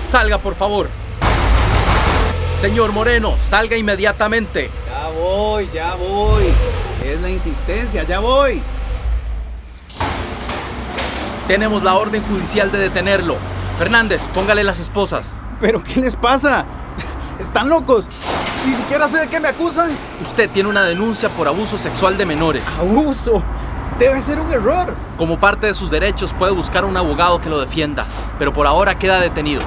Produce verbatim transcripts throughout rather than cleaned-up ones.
Salga, por favor. Señor Moreno, salga inmediatamente. Ya voy, ya voy. Es la insistencia, ya voy. Tenemos la orden judicial de detenerlo. Fernández, póngale las esposas. ¿Pero qué les pasa? ¿Están locos? Ni siquiera sé de qué me acusan. Usted tiene una denuncia por abuso sexual de menores. ¿Abuso? Debe ser un error. Como parte de sus derechos puede buscar un abogado que lo defienda, pero por ahora queda detenido.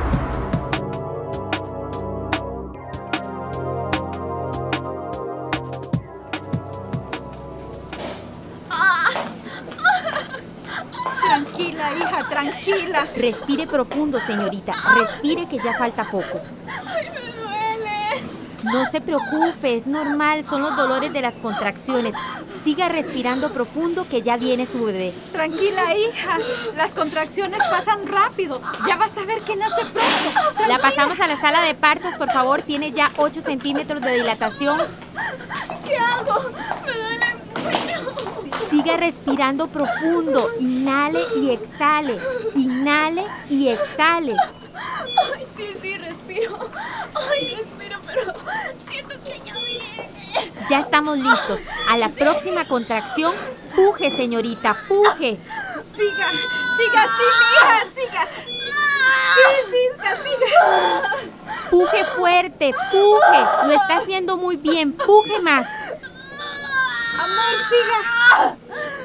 Tranquila, hija, tranquila. Respire profundo, señorita. Respire, que ya falta poco. Ay, me duele. No se preocupe, es normal, son los dolores de las contracciones. Siga respirando profundo, que ya viene su bebé. Tranquila, hija. Las contracciones pasan rápido. Ya vas a ver que nace pronto. La pasamos a la sala de partos, por favor. Tiene ya ocho centímetros de dilatación. ¿Qué hago? Me duele mucho. Siga respirando profundo. Inhale y exhale. Inhale y exhale. Ay, sí, sí, respiro. Ay, respiro, pero siento que ya viene. Ya estamos listos. A la próxima contracción, puje, señorita, puje. Siga, siga, sí, mi hija, siga. Sí, siga, siga. Puje fuerte, puje. Lo está haciendo muy bien. Puje más. Amor, siga.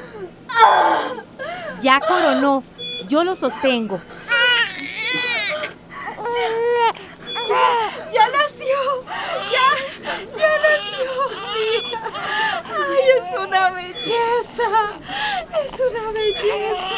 Ya coronó. Yo lo sostengo. Ya nació. Ya, ya nació, mi hija. Ay, es una belleza. Es una belleza.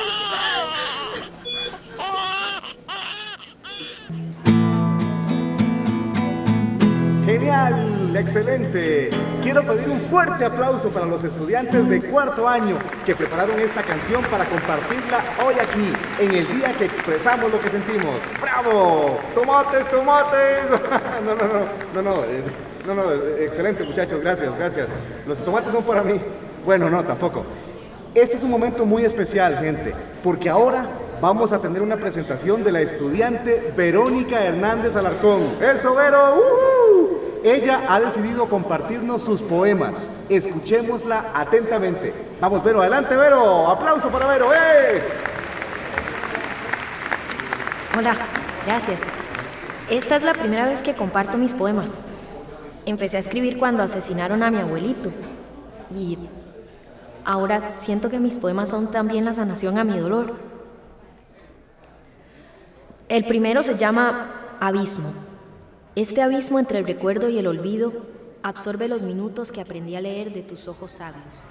¡Genial! ¡Excelente! Quiero pedir un fuerte aplauso para los estudiantes de cuarto año que prepararon esta canción para compartirla hoy aquí, en el día que expresamos lo que sentimos. ¡Bravo! ¡Tomates, tomates! No, no, no, no, no, eh, no, no, eh, excelente muchachos, gracias, gracias. Los tomates son para mí. Bueno, no, tampoco. Este es un momento muy especial, gente, porque ahora vamos a tener una presentación de la estudiante Verónica Hernández Alarcón. ¡Eso, Vero! ¡Uh-huh! Ella ha decidido compartirnos sus poemas. Escuchémosla atentamente. Vamos, Vero, adelante, Vero. Aplauso para Vero. ¡Eh! Hola, gracias. Esta es la primera vez que comparto mis poemas. Empecé a escribir cuando asesinaron a mi abuelito. Y ahora siento que mis poemas son también la sanación a mi dolor. El primero se llama Abismo. Este abismo entre el recuerdo y el olvido absorbe los minutos que aprendí a leer de tus ojos sabios.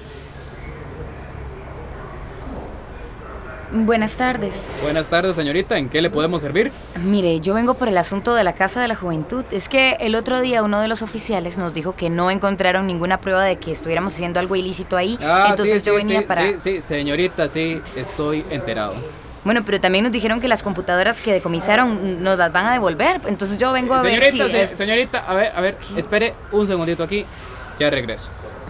Buenas tardes. Buenas tardes, señorita. ¿En qué le podemos servir? Mire, yo vengo por el asunto de la Casa de la Juventud. Es que el otro día uno de los oficiales nos dijo que no encontraron ninguna prueba de que estuviéramos haciendo algo ilícito ahí. Ah, Entonces sí, yo sí, venía sí, para... Sí, sí, señorita, sí, estoy enterado. Bueno, pero también nos dijeron que las computadoras que decomisaron nos las van a devolver. Entonces yo vengo a señorita, ver si... se, señorita, a ver, a ver, espere un segundito aquí. Ya regreso.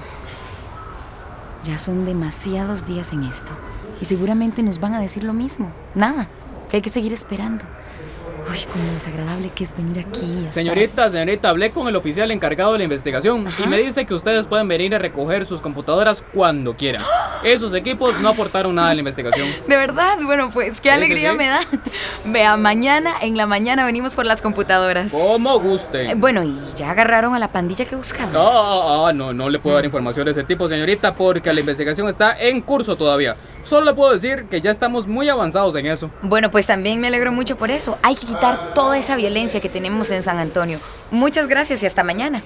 Ya son demasiados días en esto. Y seguramente nos van a decir lo mismo. Nada, que hay que seguir esperando. Uy, con lo desagradable que es venir aquí. Señorita, señorita, hablé con el oficial encargado de la investigación. Ajá. Y me dice que ustedes pueden venir a recoger sus computadoras cuando quieran. Esos equipos no aportaron nada a la investigación. ¿De verdad? Bueno, pues qué alegría sí, sí. me da. Vea, mañana, en la mañana venimos por las computadoras. Como guste. Eh, bueno, ¿y ya agarraron a la pandilla que buscaban? No, ah, ah, no, no le puedo dar información de ese tipo, señorita, porque la investigación está en curso todavía. Solo le puedo decir que ya estamos muy avanzados en eso. Bueno, pues también me alegro mucho por eso. Hay que quitar toda esa violencia que tenemos en San Antonio. Muchas gracias y hasta mañana.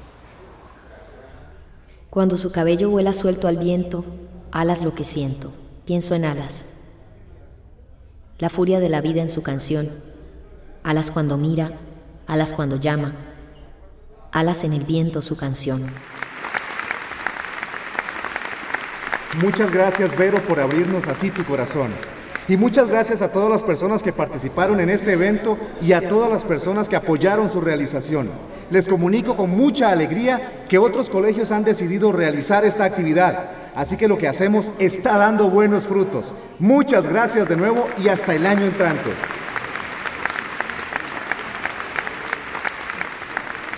Cuando su cabello vuela suelto al viento, alas lo que siento, pienso en alas. La furia de la vida en su canción, alas cuando mira, alas cuando llama, alas en el viento su canción. Muchas gracias, Vero, por abrirnos así tu corazón. Y muchas gracias a todas las personas que participaron en este evento y a todas las personas que apoyaron su realización. Les comunico con mucha alegría que otros colegios han decidido realizar esta actividad. Así que lo que hacemos está dando buenos frutos. Muchas gracias de nuevo y hasta el año entrante.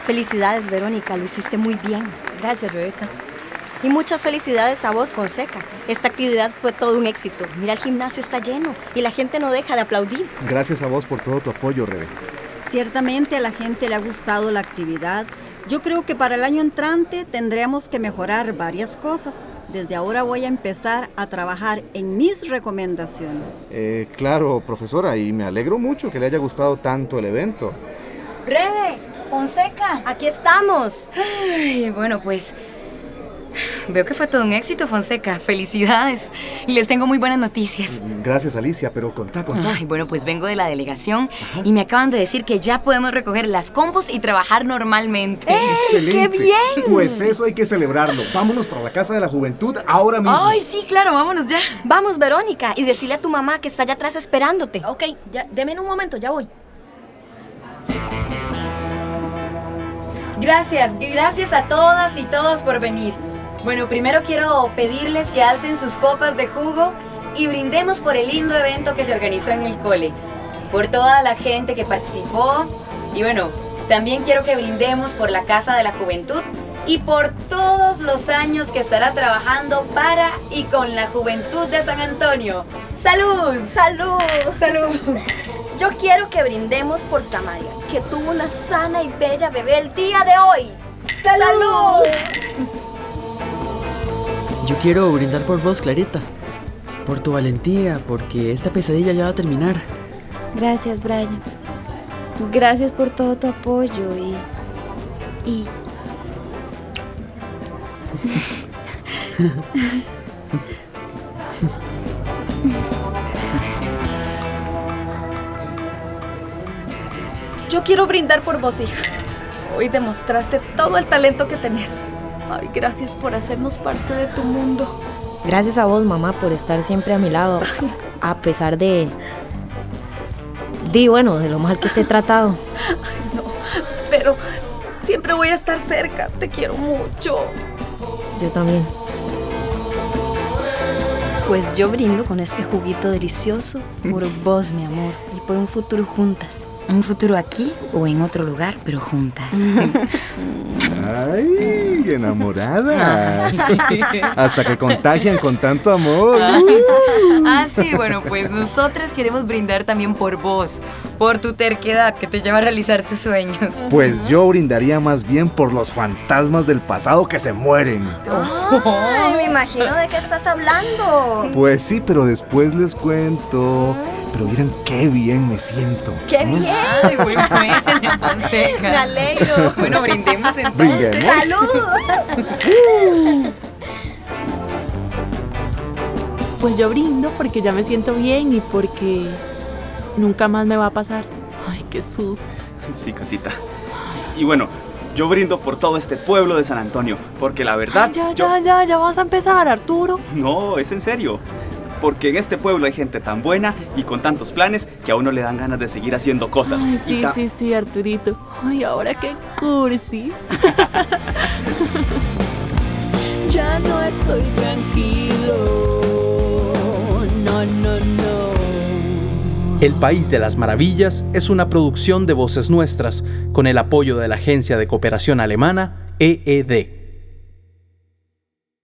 Felicidades, Verónica, lo hiciste muy bien. Gracias, Rebeca. Y muchas felicidades a vos, Fonseca. Esta actividad fue todo un éxito. Mira, el gimnasio está lleno y la gente no deja de aplaudir. Gracias a vos por todo tu apoyo, Rebeca. Ciertamente a la gente le ha gustado la actividad. Yo creo que para el año entrante tendremos que mejorar varias cosas. Desde ahora voy a empezar a trabajar en mis recomendaciones. Eh, claro, profesora, y me alegro mucho que le haya gustado tanto el evento. Rebe, Fonseca. Aquí estamos. Ay, bueno, pues veo que fue todo un éxito, Fonseca. Felicidades. Y les tengo muy buenas noticias. Gracias, Alicia, pero contá, contá. Ay, bueno, pues vengo de la delegación. Ajá. Y me acaban de decir que ya podemos recoger las compus y trabajar normalmente. ¡Eh, qué bien! Pues eso hay que celebrarlo. Vámonos para la Casa de la Juventud ahora mismo. Ay, sí, claro, vámonos ya. Vamos, Verónica, y decirle a tu mamá que está allá atrás esperándote. Ok, ya, deme un momento, ya voy. Gracias, gracias a todas y todos por venir. Bueno, primero quiero pedirles que alcen sus copas de jugo y brindemos por el lindo evento que se organizó en el cole, por toda la gente que participó y bueno, también quiero que brindemos por la Casa de la Juventud y por todos los años que estará trabajando para y con la juventud de San Antonio. ¡Salud! ¡Salud! ¡Salud! Yo quiero que brindemos por Samaria, que tuvo una sana y bella bebé el día de hoy. ¡Salud! ¡Salud! Yo quiero brindar por vos, Clarita. Por tu valentía, porque esta pesadilla ya va a terminar. Gracias, Brian. Gracias por todo tu apoyo y... y... Yo quiero brindar por vos, hija. Hoy demostraste todo el talento que tenés. Ay, gracias por hacernos parte de tu mundo. Gracias a vos, mamá, por estar siempre a mi lado, a pesar de... de, bueno, de lo mal que te he tratado. Ay, no, pero siempre voy a estar cerca. Te quiero mucho. Yo también. Pues yo brindo con este juguito delicioso por vos, mi amor, y por un futuro juntas. Un futuro aquí o en otro lugar, pero juntas. ¡Ay, enamoradas! Hasta que contagian con tanto amor. Ah, ah, sí, bueno, pues nosotras queremos brindar también por vos, por tu terquedad que te lleva a realizar tus sueños. Pues yo brindaría más bien por los fantasmas del pasado que se mueren. Ay, me imagino de qué estás hablando. Pues sí, pero después les cuento. Pero miren qué bien me siento. ¡Qué bien! Ay, muy buena, Fonseca. Me alegro. Bueno, brindemos entonces. Brindemos. ¡Salud! Pues yo brindo porque ya me siento bien y porque nunca más me va a pasar. Ay, qué susto. Sí, Catita. Y bueno, yo brindo por todo este pueblo de San Antonio, porque la verdad... Ay, ya, yo... ya, ya, ya vas a empezar, Arturo. No, es en serio. Porque en este pueblo hay gente tan buena y con tantos planes que a uno le dan ganas de seguir haciendo cosas. Ay, sí, ta... sí, sí, Arturito. Ay, ahora qué cursi. Ya no estoy tranquilo. No, no, no. El País de las Maravillas es una producción de Voces Nuestras con el apoyo de la Agencia de Cooperación Alemana E E D.